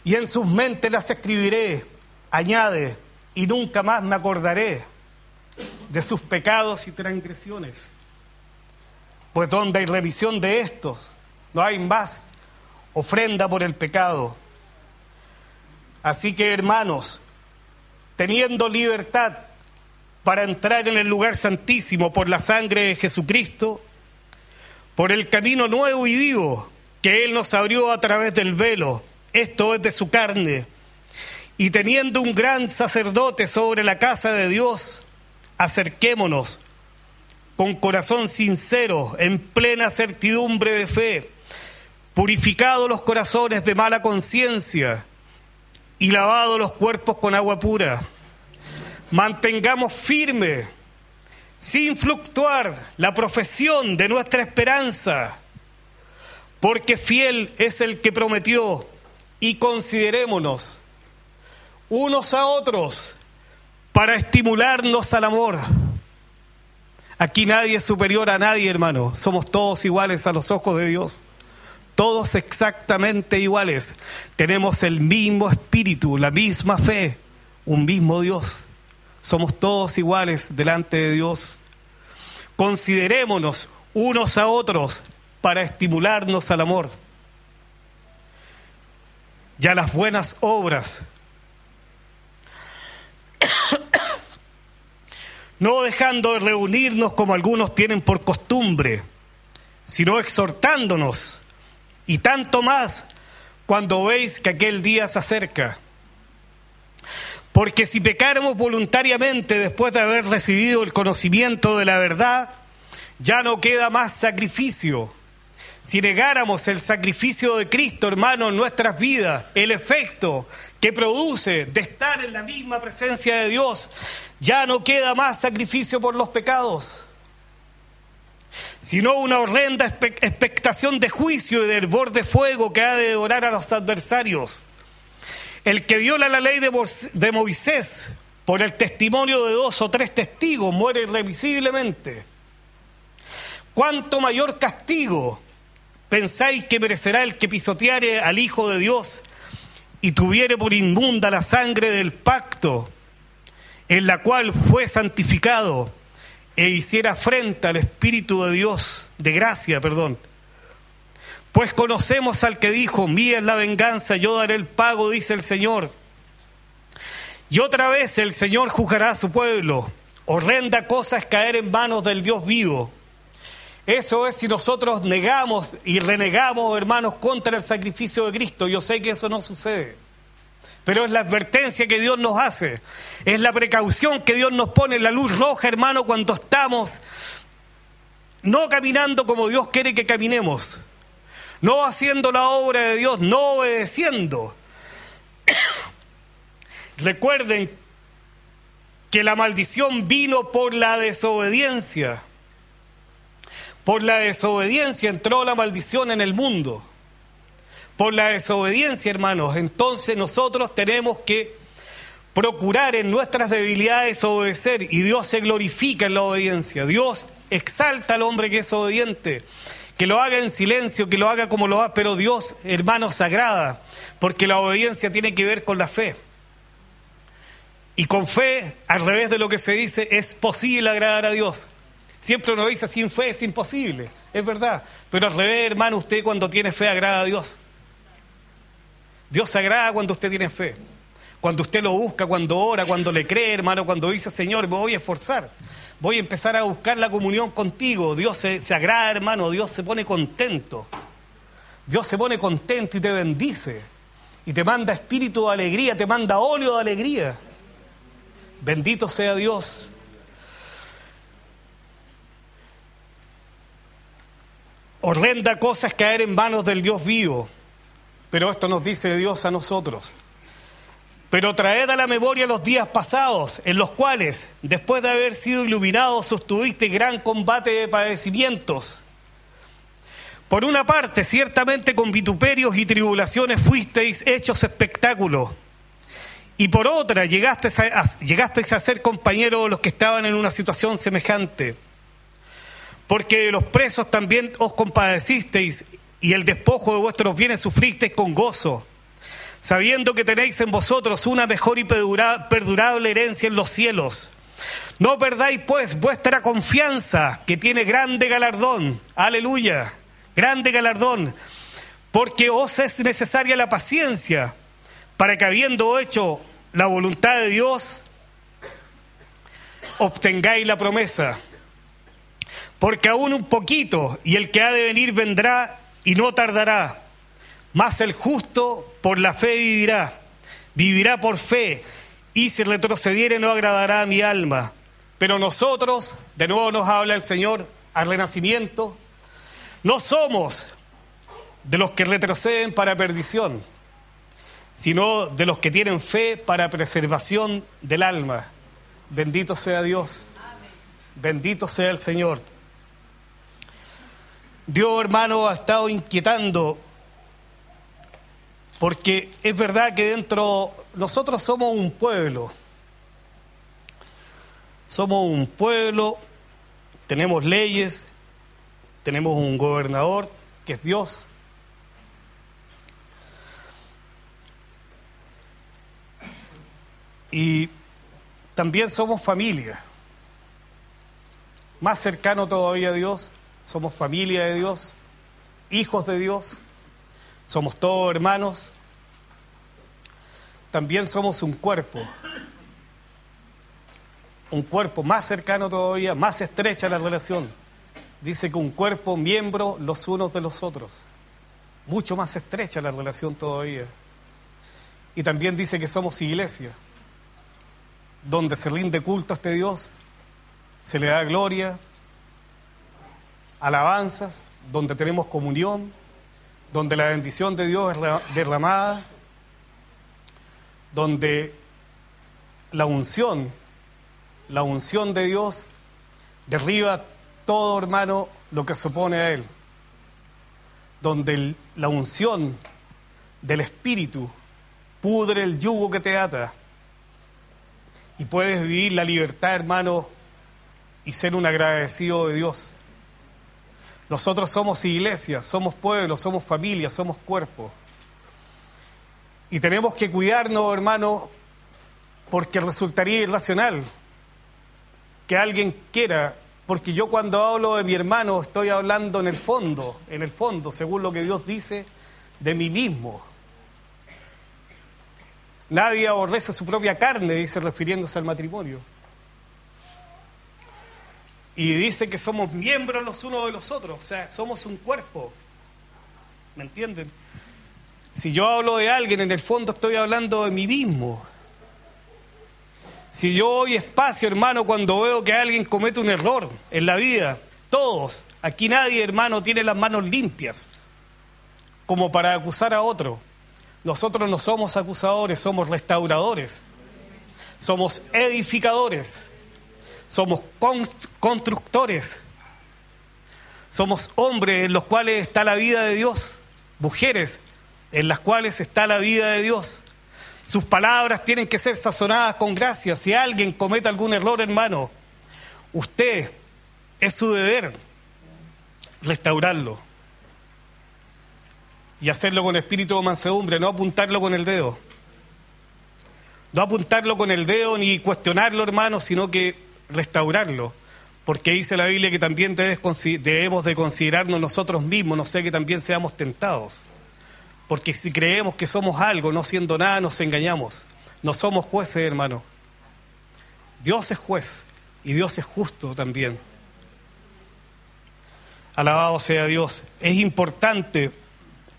y en sus mentes las escribiré, añade, y nunca más me acordaré de sus pecados y transgresiones. Pues donde hay remisión de estos, no hay más ofrenda por el pecado. Así que, hermanos, teniendo libertad para entrar en el lugar santísimo por la sangre de Jesucristo, por el camino nuevo y vivo que Él nos abrió a través del velo, esto es de su carne, y teniendo un gran sacerdote sobre la casa de Dios, acerquémonos con corazón sincero, en plena certidumbre de fe, purificados los corazones de mala conciencia y lavados los cuerpos con agua pura. Mantengamos firme, sin fluctuar, la profesión de nuestra esperanza, porque fiel es el que prometió, y considerémonos unos a otros para estimularnos al amor. Aquí nadie es superior a nadie, hermano. Somos todos iguales a los ojos de Dios. Todos exactamente iguales. Tenemos el mismo espíritu, la misma fe, un mismo Dios. Somos todos iguales delante de Dios. Considerémonos unos a otros para estimularnos al amor y a las buenas obras, no dejando de reunirnos como algunos tienen por costumbre, sino exhortándonos, y tanto más cuando veis que aquel día se acerca. Porque si pecáramos voluntariamente después de haber recibido el conocimiento de la verdad, ya no queda más sacrificio. Si negáramos el sacrificio de Cristo, hermano, en nuestras vidas, el efecto que produce de estar en la misma presencia de Dios, ya no queda más sacrificio por los pecados, sino una horrenda expectación de juicio y de hervor de fuego que ha de devorar a los adversarios. El que viola la ley de Moisés por el testimonio de 2 o 3 testigos muere irremisiblemente. ¿Cuánto mayor castigo pensáis que merecerá el que pisoteare al Hijo de Dios y tuviere por inmunda la sangre del pacto, en la cual fue santificado, e hiciera afrenta al Espíritu de Dios, de gracia, Pues conocemos al que dijo, mía es la venganza, yo daré el pago, dice el Señor. Y otra vez el Señor juzgará a su pueblo. Horrenda cosa es caer en manos del Dios vivo. Eso es si nosotros negamos y renegamos, hermanos, contra el sacrificio de Cristo. Yo sé que eso no sucede, pero es la advertencia que Dios nos hace, es la precaución que Dios nos pone, la luz roja, hermano, cuando estamos no caminando como Dios quiere que caminemos, no haciendo la obra de Dios, no obedeciendo. Recuerden que la maldición vino por la desobediencia. Por la desobediencia entró la maldición en el mundo. Por la desobediencia, hermanos. Entonces nosotros tenemos que procurar en nuestras debilidades obedecer, y Dios se glorifica en la obediencia. Dios exalta al hombre que es obediente, que lo haga en silencio, que lo haga como lo haga, pero Dios, hermanos, se agrada, porque la obediencia tiene que ver con la fe. Y con fe, al revés de lo que se dice, es posible agradar a Dios. Siempre uno dice, sin fe es imposible, es verdad, pero al revés, hermano, usted cuando tiene fe agrada a Dios. Dios se agrada cuando usted tiene fe, cuando usted lo busca, cuando ora, cuando le cree, hermano, cuando dice, Señor, me voy a esforzar, voy a empezar a buscar la comunión contigo. Dios se agrada, hermano, Dios se pone contento. Dios se pone contento y te bendice, y te manda espíritu de alegría, te manda óleo de alegría. Bendito sea Dios. Horrenda cosa es caer en manos del Dios vivo, pero esto nos dice Dios a nosotros. Pero traed a la memoria los días pasados, en los cuales, después de haber sido iluminados, sostuviste gran combate de padecimientos. Por una parte, ciertamente con vituperios y tribulaciones fuisteis hechos espectáculo, y por otra, llegasteis a ser compañeros de los que estaban en una situación semejante. Porque de los presos también os compadecisteis, y el despojo de vuestros bienes sufristeis con gozo, sabiendo que tenéis en vosotros una mejor y perdurable herencia en los cielos. No perdáis pues vuestra confianza, que tiene grande galardón. Aleluya, grande galardón. Porque os es necesaria la paciencia, para que habiendo hecho la voluntad de Dios, obtengáis la promesa. Porque aún un poquito, y el que ha de venir vendrá y no tardará. Mas el justo por la fe vivirá. Vivirá por fe, y si retrocediere no agradará a mi alma. Pero nosotros, de nuevo nos habla el Señor al renacimiento, no somos de los que retroceden para perdición, sino de los que tienen fe para preservación del alma. Bendito sea Dios. Bendito sea el Señor. Dios, hermano, ha estado inquietando, porque es verdad que dentro nosotros somos un pueblo. Somos un pueblo, tenemos leyes, tenemos un gobernador que es Dios. Y también somos familia. Más cercano todavía a Dios, somos familia de Dios, hijos de Dios, somos todos hermanos. También somos un cuerpo más cercano todavía, más estrecha la relación. Dice que un cuerpo, miembros los unos de los otros. Mucho más estrecha la relación todavía. Y también dice que somos iglesia, donde se rinde culto a este Dios, se le da gloria, alabanzas, donde tenemos comunión, donde la bendición de Dios es derramada, donde la unción de Dios derriba todo, hermano, lo que se opone a Él, donde la unción del Espíritu pudre el yugo que te ata y puedes vivir la libertad, hermano, y ser un agradecido de Dios. Nosotros somos iglesia, somos pueblo, somos familia, somos cuerpo. Y tenemos que cuidarnos, hermano, porque resultaría irracional que alguien quiera, porque yo cuando hablo de mi hermano estoy hablando en el fondo, según lo que Dios dice, de mí mismo. Nadie aborrece su propia carne, dice, refiriéndose al matrimonio. Y dice que somos miembros los unos de los otros, o sea, somos un cuerpo. ¿Me entienden? Si yo hablo de alguien, en el fondo estoy hablando de mí mismo. Si yo doy espacio, hermano, cuando veo que alguien comete un error en la vida, todos, aquí nadie, hermano, tiene las manos limpias como para acusar a otro. Nosotros no somos acusadores, somos restauradores, somos edificadores, somos constructores, somos hombres en los cuales está la vida de Dios, mujeres en las cuales está la vida de Dios. Sus palabras tienen que ser sazonadas con gracia. Si alguien comete algún error, hermano, usted, es su deber restaurarlo y hacerlo con espíritu de mansedumbre, no apuntarlo con el dedo. No apuntarlo con el dedo ni cuestionarlo, hermano, sino que restaurarlo. Porque dice la Biblia que también debemos de considerarnos nosotros mismos, no sea que también seamos tentados. Porque si creemos que somos algo, no siendo nada, nos engañamos. No somos jueces, hermano. Dios es juez y Dios es justo también. Alabado sea Dios. Es importante